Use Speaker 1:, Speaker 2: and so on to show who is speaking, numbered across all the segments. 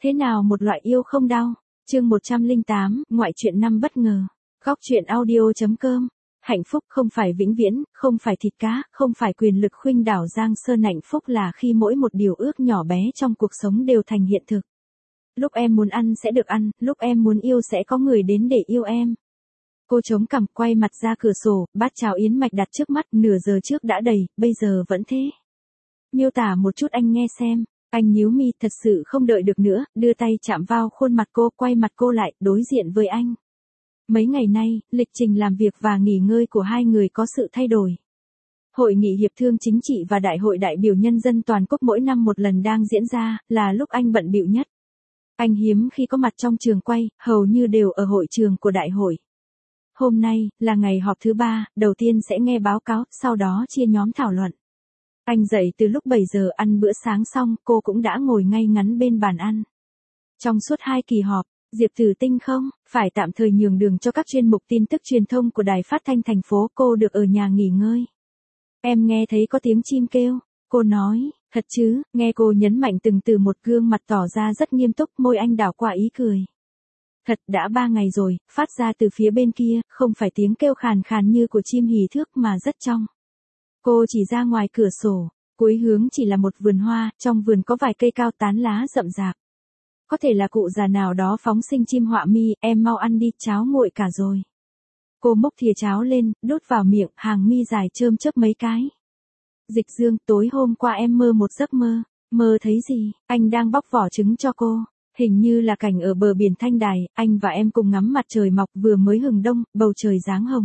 Speaker 1: Thế nào một loại yêu không đau? Chương 108, ngoại truyện năm bất ngờ. Góc truyện audio.com. Hạnh phúc không phải vĩnh viễn, không phải thịt cá, không phải quyền lực khuynh đảo giang sơn, hạnh phúc là khi mỗi một điều ước nhỏ bé trong cuộc sống đều thành hiện thực. Lúc em muốn ăn sẽ được ăn, lúc em muốn yêu sẽ có người đến để yêu em. Cô chống cằm quay mặt ra cửa sổ, bát cháo yến mạch đặt trước mắt, nửa giờ trước đã đầy, bây giờ vẫn thế. Miêu tả một chút anh nghe xem. Anh nhíu mi, thật sự không đợi được nữa, đưa tay chạm vào khuôn mặt cô, quay mặt cô lại, đối diện với anh. Mấy ngày nay, lịch trình làm việc và nghỉ ngơi của hai người có sự thay đổi. Hội nghị hiệp thương chính trị và đại hội đại biểu nhân dân toàn quốc mỗi năm một lần đang diễn ra, là lúc anh bận bịu nhất. Anh hiếm khi có mặt trong trường quay, hầu như đều ở hội trường của đại hội. Hôm nay, là ngày họp thứ 3, đầu tiên sẽ nghe báo cáo, sau đó chia nhóm thảo luận. Anh dậy từ lúc 7 giờ ăn bữa sáng xong, cô cũng đã ngồi ngay ngắn bên bàn ăn. Trong suốt 2 kỳ họp, Diệp Tử Tinh không, phải tạm thời nhường đường cho các chuyên mục tin tức truyền thông của đài phát thanh thành phố, cô được ở nhà nghỉ ngơi. Em nghe thấy có tiếng chim kêu, cô nói, thật chứ, nghe cô nhấn mạnh từng từ, một gương mặt tỏ ra rất nghiêm túc, môi anh đảo qua ý cười. Thật, đã 3 ngày rồi, phát ra từ phía bên kia, không phải tiếng kêu khàn khàn như của chim hỉ thước mà rất trong. Cô chỉ ra ngoài cửa sổ, cuối hướng chỉ là một vườn hoa, trong vườn có vài cây cao tán lá rậm rạp. Có thể là cụ già nào đó phóng sinh chim họa mi, em mau ăn đi, cháo nguội cả rồi. Cô múc thìa cháo lên, đút vào miệng, hàng mi dài chơm chớp mấy cái. Dịch Dương, tối hôm qua em mơ một giấc mơ, mơ thấy gì? Anh đang bóc vỏ trứng cho cô. Hình như là cảnh ở bờ biển Thanh Đài, anh và em cùng ngắm mặt trời mọc, vừa mới hừng đông, bầu trời dáng hồng.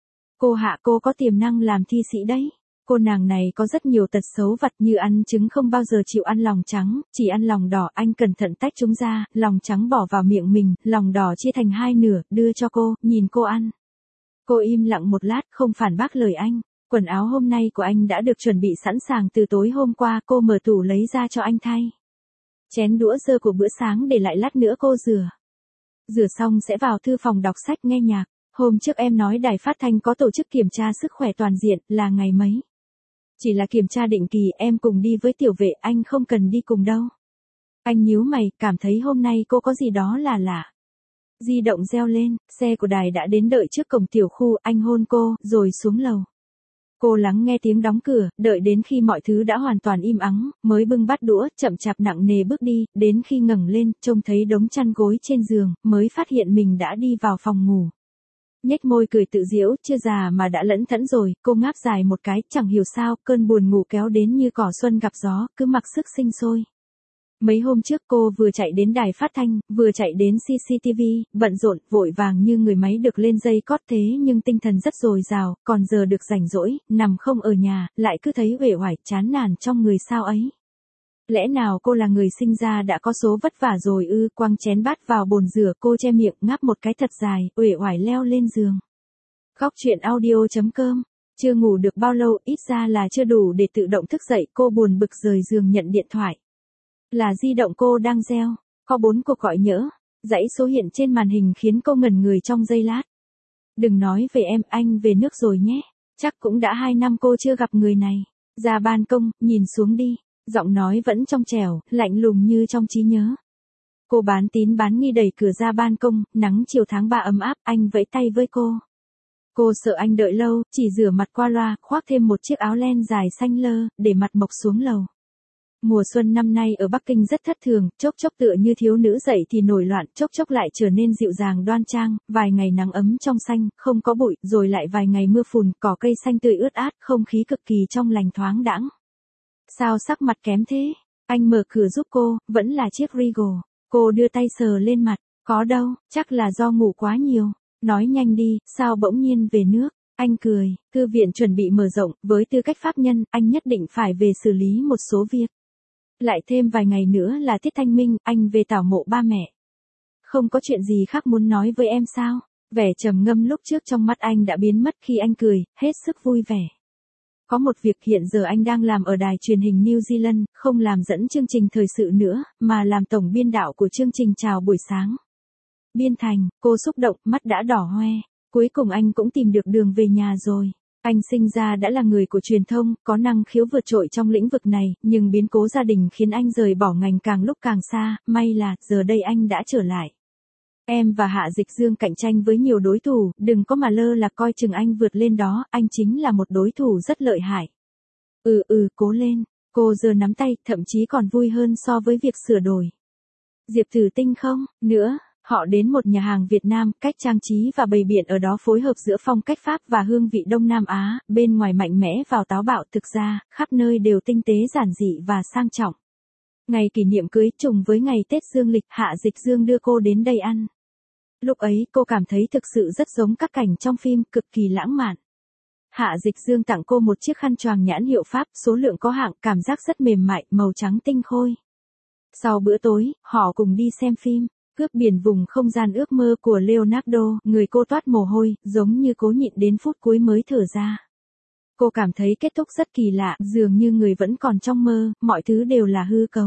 Speaker 1: Cô hạ, cô có tiềm năng làm thi sĩ đấy. Cô nàng này có rất nhiều tật xấu vặt, như ăn trứng không bao giờ chịu ăn lòng trắng, chỉ ăn lòng đỏ. Anh cẩn thận tách chúng ra, lòng trắng bỏ vào miệng mình, lòng đỏ chia thành 2 nửa, đưa cho cô, nhìn cô ăn. Cô im lặng một lát, không phản bác lời anh. Quần áo hôm nay của anh đã được chuẩn bị sẵn sàng từ tối hôm qua, cô mở tủ lấy ra cho anh thay. Chén đũa dơ của bữa sáng để lại lát nữa cô rửa. Rửa xong sẽ vào thư phòng đọc sách nghe nhạc. Hôm trước em nói đài phát thanh có tổ chức kiểm tra sức khỏe toàn diện, là ngày mấy? Chỉ là kiểm tra định kỳ, em cùng đi với tiểu vệ, anh không cần đi cùng đâu. Anh nhíu mày, cảm thấy hôm nay cô có gì đó là lạ. Di động reo lên, xe của đài đã đến đợi trước cổng tiểu khu, anh hôn cô, rồi xuống lầu. Cô lắng nghe tiếng đóng cửa, đợi đến khi mọi thứ đã hoàn toàn im ắng, mới bưng bát đũa, chậm chạp nặng nề bước đi, đến khi ngẩng lên, trông thấy đống chăn gối trên giường, mới phát hiện mình đã đi vào phòng ngủ. Nhếch môi cười tự giễu, chưa già mà đã lẫn thẫn rồi, cô ngáp dài một cái, chẳng hiểu sao, cơn buồn ngủ kéo đến như cỏ xuân gặp gió, cứ mặc sức sinh sôi. Mấy hôm trước cô vừa chạy đến đài phát thanh, vừa chạy đến CCTV, bận rộn, vội vàng như người máy được lên dây cót, thế nhưng tinh thần rất dồi dào, còn giờ được rảnh rỗi, nằm không ở nhà, lại cứ thấy uể oải, chán nản trong người sao ấy. Lẽ nào cô là người sinh ra đã có số vất vả rồi ư? Quăng chén bát vào bồn rửa, cô che miệng, ngáp một cái thật dài, uể oải leo lên giường. Góc truyện audio.com. Chưa ngủ được bao lâu, ít ra là chưa đủ để tự động thức dậy, cô buồn bực rời giường nhận điện thoại. Là di động cô đang reo, có 4 cuộc gọi nhỡ, dãy số hiện trên màn hình khiến cô ngẩn người trong giây lát. Đừng nói về em, anh về nước rồi nhé. Chắc cũng đã 2 năm cô chưa gặp người này. Ra ban công, nhìn xuống đi. Giọng nói vẫn trong trẻo, lạnh lùng như trong trí nhớ. Cô bán tín bán nghi đẩy cửa ra ban công, nắng chiều tháng 3 ấm áp, anh vẫy tay với cô. Cô sợ anh đợi lâu, chỉ rửa mặt qua loa, khoác thêm một chiếc áo len dài xanh lơ, để mặt mộc xuống lầu. Mùa xuân năm nay ở Bắc Kinh rất thất thường, chốc chốc tựa như thiếu nữ dậy thì nổi loạn, chốc chốc lại trở nên dịu dàng đoan trang, vài ngày nắng ấm trong xanh, không có bụi, rồi lại vài ngày mưa phùn, cỏ cây xanh tươi ướt át, không khí cực kỳ trong lành thoáng đãng. Sao sắc mặt kém thế? Anh mở cửa giúp cô, vẫn là chiếc Regal. Cô đưa tay sờ lên mặt, có đâu, chắc là do ngủ quá nhiều. Nói nhanh đi, sao bỗng nhiên về nước? Anh cười, thư viện chuẩn bị mở rộng, với tư cách pháp nhân, anh nhất định phải về xử lý một số việc. Lại thêm vài ngày nữa là tiết thanh minh, anh về tảo mộ ba mẹ. Không có chuyện gì khác muốn nói với em sao? Vẻ trầm ngâm lúc trước trong mắt anh đã biến mất khi anh cười, hết sức vui vẻ. Có một việc, hiện giờ anh đang làm ở đài truyền hình New Zealand, không làm dẫn chương trình thời sự nữa, mà làm tổng biên đạo của chương trình Chào buổi sáng. Biên thành, cô xúc động, mắt đã đỏ hoe. Cuối cùng anh cũng tìm được đường về nhà rồi. Anh sinh ra đã là người của truyền thông, có năng khiếu vượt trội trong lĩnh vực này, nhưng biến cố gia đình khiến anh rời bỏ ngành càng lúc càng xa, may là giờ đây anh đã trở lại. Em và Hạ Dịch Dương cạnh tranh với nhiều đối thủ, đừng có mà lơ là coi chừng anh vượt lên đó, anh chính là một đối thủ rất lợi hại. Cố lên, cô giơ nắm tay, thậm chí còn vui hơn so với việc sửa đổi. Diệp Tử Tinh không, nữa. Họ đến một nhà hàng Việt Nam, cách trang trí và bày biện ở đó phối hợp giữa phong cách Pháp và hương vị Đông Nam Á, bên ngoài mạnh mẽ vào táo bạo, thực ra, khắp nơi đều tinh tế giản dị và sang trọng. Ngày kỷ niệm cưới trùng với ngày Tết dương lịch, Hạ Dịch Dương đưa cô đến đây ăn. Lúc ấy cô cảm thấy thực sự rất giống các cảnh trong phim, cực kỳ lãng mạn. Hạ Dịch Dương tặng cô một chiếc khăn choàng nhãn hiệu Pháp, số lượng có hạn, cảm giác rất mềm mại, màu trắng tinh khôi. Sau bữa tối, họ cùng đi xem phim. Cướp biển vùng không gian ước mơ của Leonardo, người cô toát mồ hôi, giống như cố nhịn đến phút cuối mới thở ra. Cô cảm thấy kết thúc rất kỳ lạ, dường như người vẫn còn trong mơ, mọi thứ đều là hư cấu.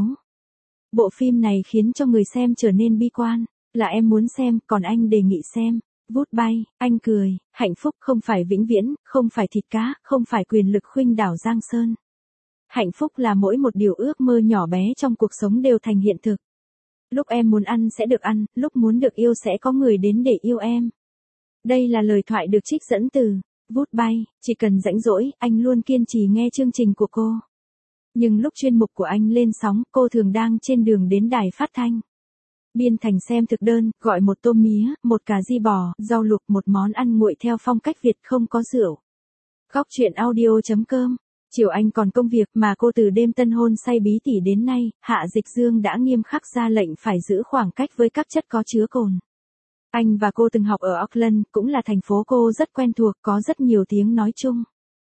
Speaker 1: Bộ phim này khiến cho người xem trở nên bi quan, là em muốn xem, còn anh đề nghị xem. Vút bay, anh cười, hạnh phúc không phải vĩnh viễn, không phải thịt cá, không phải quyền lực khuynh đảo Giang Sơn. Hạnh phúc là mỗi một điều ước mơ nhỏ bé trong cuộc sống đều thành hiện thực. Lúc em muốn ăn sẽ được ăn, lúc muốn được yêu sẽ có người đến để yêu em. Đây là lời thoại được trích dẫn từ Vút bay, chỉ cần rảnh rỗi, anh luôn kiên trì nghe chương trình của cô. Nhưng lúc chuyên mục của anh lên sóng, cô thường đang trên đường đến đài phát thanh. Biên Thành xem thực đơn, gọi một tô mía, một cà ri bò, rau luộc, một món ăn nguội theo phong cách Việt không có rượu. Góc chuyện audio.com. Chiều anh còn công việc mà cô từ đêm tân hôn say bí tỉ đến nay, Hạ Dịch Dương đã nghiêm khắc ra lệnh phải giữ khoảng cách với các chất có chứa cồn. Anh và cô từng học ở Auckland, cũng là thành phố cô rất quen thuộc, có rất nhiều tiếng nói chung.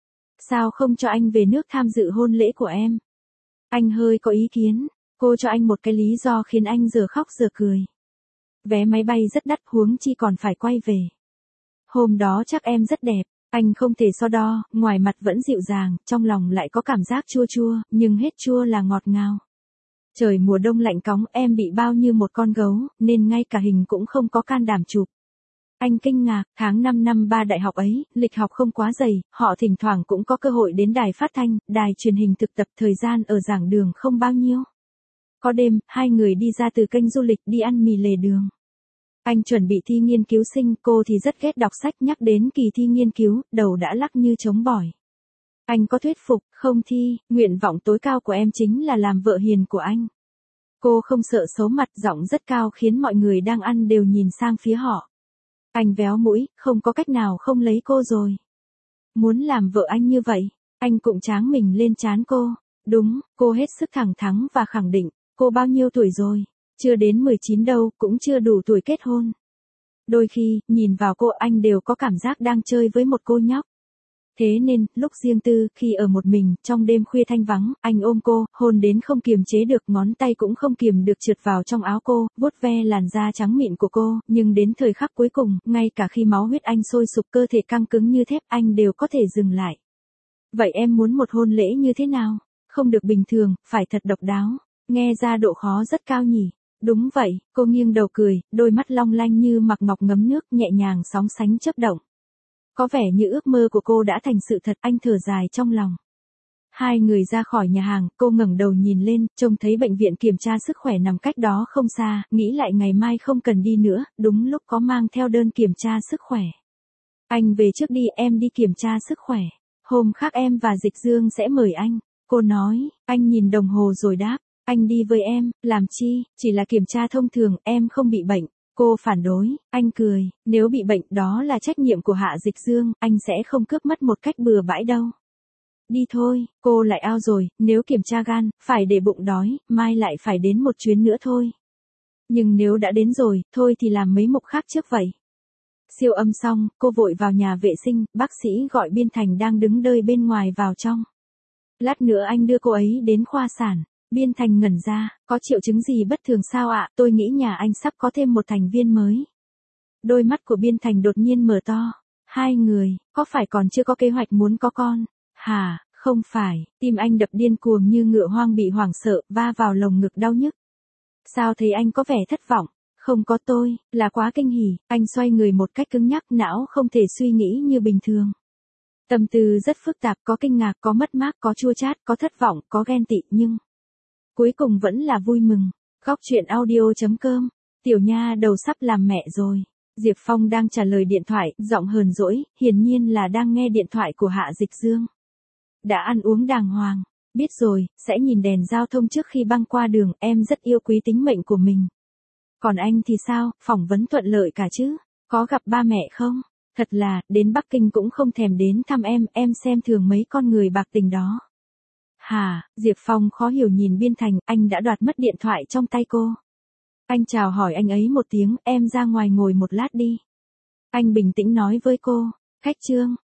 Speaker 1: Sao không cho anh về nước tham dự hôn lễ của em? Anh hơi có ý kiến, cô cho anh một cái lý do khiến anh giờ khóc giờ cười. Vé máy bay rất đắt, huống chi còn phải quay về. Hôm đó chắc em rất đẹp. Anh không thể so đo, ngoài mặt vẫn dịu dàng, trong lòng lại có cảm giác chua chua, nhưng hết chua là ngọt ngào. Trời mùa đông lạnh cóng, em bị bao như một con gấu, nên ngay cả hình cũng không có can đảm chụp. Anh kinh ngạc, tháng 5 năm 3 đại học ấy, lịch học không quá dày, họ thỉnh thoảng cũng có cơ hội đến đài phát thanh, đài truyền hình thực tập, thời gian ở giảng đường không bao nhiêu. Có đêm, hai người đi ra từ kênh du lịch đi ăn mì lề đường. Anh chuẩn bị thi nghiên cứu sinh, cô thì rất ghét đọc sách, nhắc đến kỳ thi nghiên cứu, đầu đã lắc như trống bỏi. Anh có thuyết phục, không thi, nguyện vọng tối cao của em chính là làm vợ hiền của anh. Cô không sợ xấu mặt, giọng rất cao khiến mọi người đang ăn đều nhìn sang phía họ. Anh véo mũi, không có cách nào không lấy cô rồi. Muốn làm vợ anh như vậy, anh cụm tráng mình lên trán cô. Đúng, cô hết sức thẳng thắn và khẳng định, cô bao nhiêu tuổi rồi? Chưa đến 19 đâu, cũng chưa đủ tuổi kết hôn. Đôi khi, nhìn vào cô anh đều có cảm giác đang chơi với một cô nhóc. Thế nên, lúc riêng tư, khi ở một mình, trong đêm khuya thanh vắng, anh ôm cô, hôn đến không kiềm chế được, ngón tay cũng không kiềm được trượt vào trong áo cô, vuốt ve làn da trắng mịn của cô, nhưng đến thời khắc cuối cùng, ngay cả khi máu huyết anh sôi sục, cơ thể căng cứng như thép, anh đều có thể dừng lại. Vậy em muốn một hôn lễ như thế nào? Không được bình thường, phải thật độc đáo. Nghe ra độ khó rất cao nhỉ? Đúng vậy, cô nghiêng đầu cười, đôi mắt long lanh như mặc ngọc ngấm nước, nhẹ nhàng sóng sánh chớp động. Có vẻ như ước mơ của cô đã thành sự thật, anh thở dài trong lòng. Hai người ra khỏi nhà hàng, cô ngẩng đầu nhìn lên, trông thấy bệnh viện kiểm tra sức khỏe nằm cách đó không xa, nghĩ lại ngày mai không cần đi nữa, đúng lúc có mang theo đơn kiểm tra sức khỏe. Anh về trước đi, em đi kiểm tra sức khỏe. Hôm khác em và Dịch Dương sẽ mời anh. Cô nói, anh nhìn đồng hồ rồi đáp. Anh đi với em, làm chi, chỉ là kiểm tra thông thường, em không bị bệnh. Cô phản đối, anh cười, nếu bị bệnh đó là trách nhiệm của Hạ Dịch Dương, anh sẽ không cướp mất một cách bừa bãi đâu. Đi thôi, cô lại ao rồi, nếu kiểm tra gan, phải để bụng đói, mai lại phải đến một chuyến nữa thôi. Nhưng nếu đã đến rồi, thôi thì làm mấy mục khác trước vậy. Siêu âm xong, cô vội vào nhà vệ sinh, bác sĩ gọi Biên Thành đang đứng đợi bên ngoài vào trong. Lát nữa anh đưa cô ấy đến khoa sản. Biên Thành ngẩn ra, có triệu chứng gì bất thường sao ạ? Tôi nghĩ nhà anh sắp có thêm một thành viên mới. Đôi mắt của Biên Thành đột nhiên mở to. Hai người, có phải còn chưa có kế hoạch muốn có con? Hả, không phải, tim anh đập điên cuồng như ngựa hoang bị hoảng sợ, va vào lồng ngực đau nhức. Sao thấy anh có vẻ thất vọng? Không có tôi, là quá kinh hỉ, anh xoay người một cách cứng nhắc, não không thể suy nghĩ như bình thường. Tâm tư rất phức tạp, có kinh ngạc, có mất mát, có chua chát, có thất vọng, có ghen tị nhưng cuối cùng vẫn là vui mừng. Góc chuyện audio.com. Tiểu nha đầu sắp làm mẹ rồi. Diệp Phong đang trả lời điện thoại, giọng hờn dỗi, hiển nhiên là đang nghe điện thoại của Hạ Dịch Dương. Đã ăn uống đàng hoàng. Biết rồi, sẽ nhìn đèn giao thông trước khi băng qua đường, em rất yêu quý tính mệnh của mình. Còn anh thì sao, phỏng vấn thuận lợi cả chứ? Có gặp ba mẹ không? Thật là, đến Bắc Kinh cũng không thèm đến thăm em xem thường mấy con người bạc tình đó. Hả, Diệp Phong khó hiểu nhìn Biên Thành, anh đã đoạt mất điện thoại trong tay cô. Anh chào hỏi anh ấy một tiếng, em ra ngoài ngồi một lát đi. Anh bình tĩnh nói với cô, khách Trương,